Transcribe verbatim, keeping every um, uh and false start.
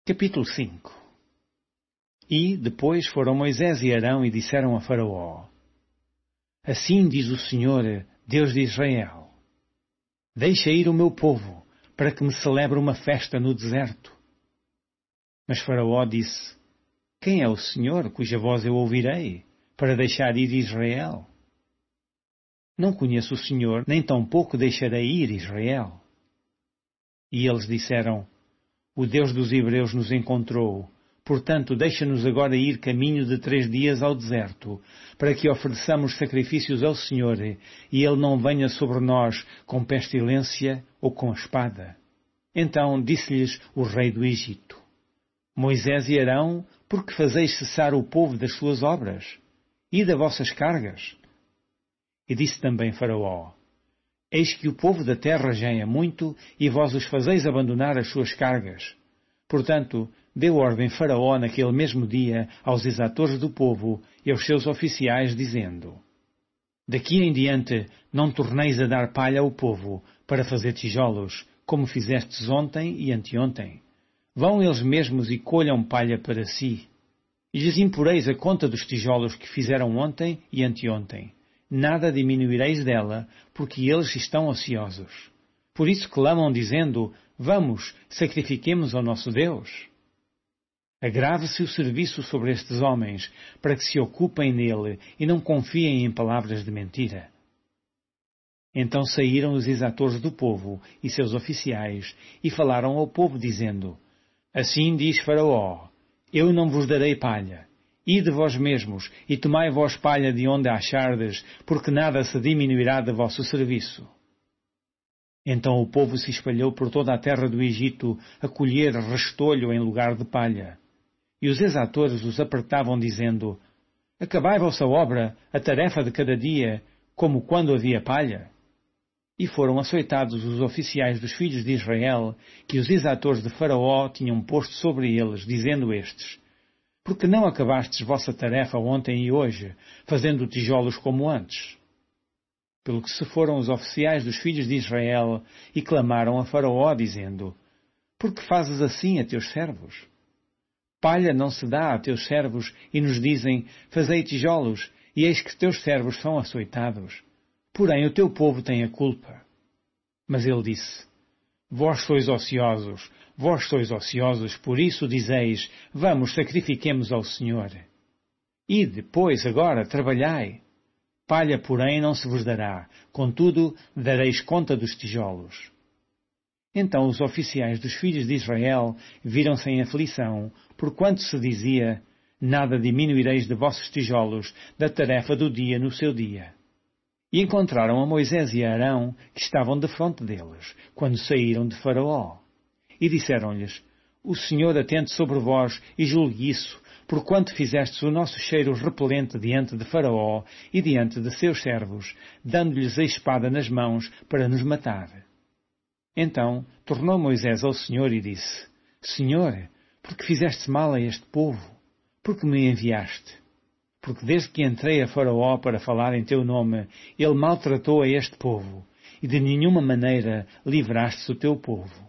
Capítulo cinco. E depois foram Moisés e Arão e disseram a Faraó: Assim diz o Senhor, Deus de Israel: Deixa ir o meu povo, para que me celebre uma festa no deserto. Mas Faraó disse: Quem é o Senhor, cuja voz eu ouvirei, para deixar ir Israel? Não conheço o Senhor, nem tampouco deixarei ir Israel. E eles disseram: O Deus dos Hebreus nos encontrou, portanto deixa-nos agora ir caminho de três dias ao deserto, para que ofereçamos sacrifícios ao Senhor, e Ele não venha sobre nós com pestilência ou com espada. Então disse-lhes o rei do Egito: Moisés e Arão, por que fazeis cessar o povo das suas obras? E das vossas cargas? E disse também Faraó: Eis que o povo da terra já é muito, e vós os fazeis abandonar as suas cargas. Portanto, deu ordem Faraó naquele mesmo dia aos exatores do povo e aos seus oficiais, dizendo: Daqui em diante não torneis a dar palha ao povo, para fazer tijolos, como fizestes ontem e anteontem. Vão eles mesmos e colham palha para si. E lhes imporeis a conta dos tijolos que fizeram ontem e anteontem. Nada diminuireis dela, porque eles estão ociosos. Por isso clamam, dizendo: Vamos, sacrifiquemos ao nosso Deus. Agrave-se o serviço sobre estes homens, para que se ocupem nele e não confiem em palavras de mentira. Então saíram os exatores do povo e seus oficiais e falaram ao povo, dizendo: Assim diz Faraó: Eu não vos darei palha. Ide vós mesmos, e tomai vós palha de onde a achardes, porque nada se diminuirá de vosso serviço. Então o povo se espalhou por toda a terra do Egito, a colher restolho em lugar de palha. E os exatores os apertavam, dizendo: Acabai vossa obra, a tarefa de cada dia, como quando havia palha. E foram açoitados os oficiais dos filhos de Israel, que os exatores de Faraó tinham posto sobre eles, dizendo estes: Porque não acabastes vossa tarefa ontem e hoje, fazendo tijolos como antes? Pelo que se foram os oficiais dos filhos de Israel e clamaram a Faraó, dizendo: Por que fazes assim a teus servos? Palha não se dá a teus servos, e nos dizem: Fazei tijolos, e eis que teus servos são açoitados. Porém o teu povo tem a culpa. Mas ele disse: Vós sois ociosos, vós sois ociosos, por isso dizeis: Vamos, sacrifiquemos ao Senhor. Ide, pois, agora, trabalhai. Palha, porém, não se vos dará, contudo, dareis conta dos tijolos. Então os oficiais dos filhos de Israel viram-se em aflição, porquanto se dizia: Nada diminuireis de vossos tijolos, da tarefa do dia no seu dia. E encontraram a Moisés e a Arão, que estavam defronte deles, quando saíram de Faraó. E disseram-lhes: O Senhor atente sobre vós e julgue isso, porquanto fizestes o nosso cheiro repelente diante de Faraó e diante de seus servos, dando-lhes a espada nas mãos para nos matar. Então tornou Moisés ao Senhor e disse: Senhor, por que fizeste mal a este povo? Por que me enviaste? Porque desde que entrei a Faraó para falar em teu nome, ele maltratou a este povo, e de nenhuma maneira livraste o teu povo.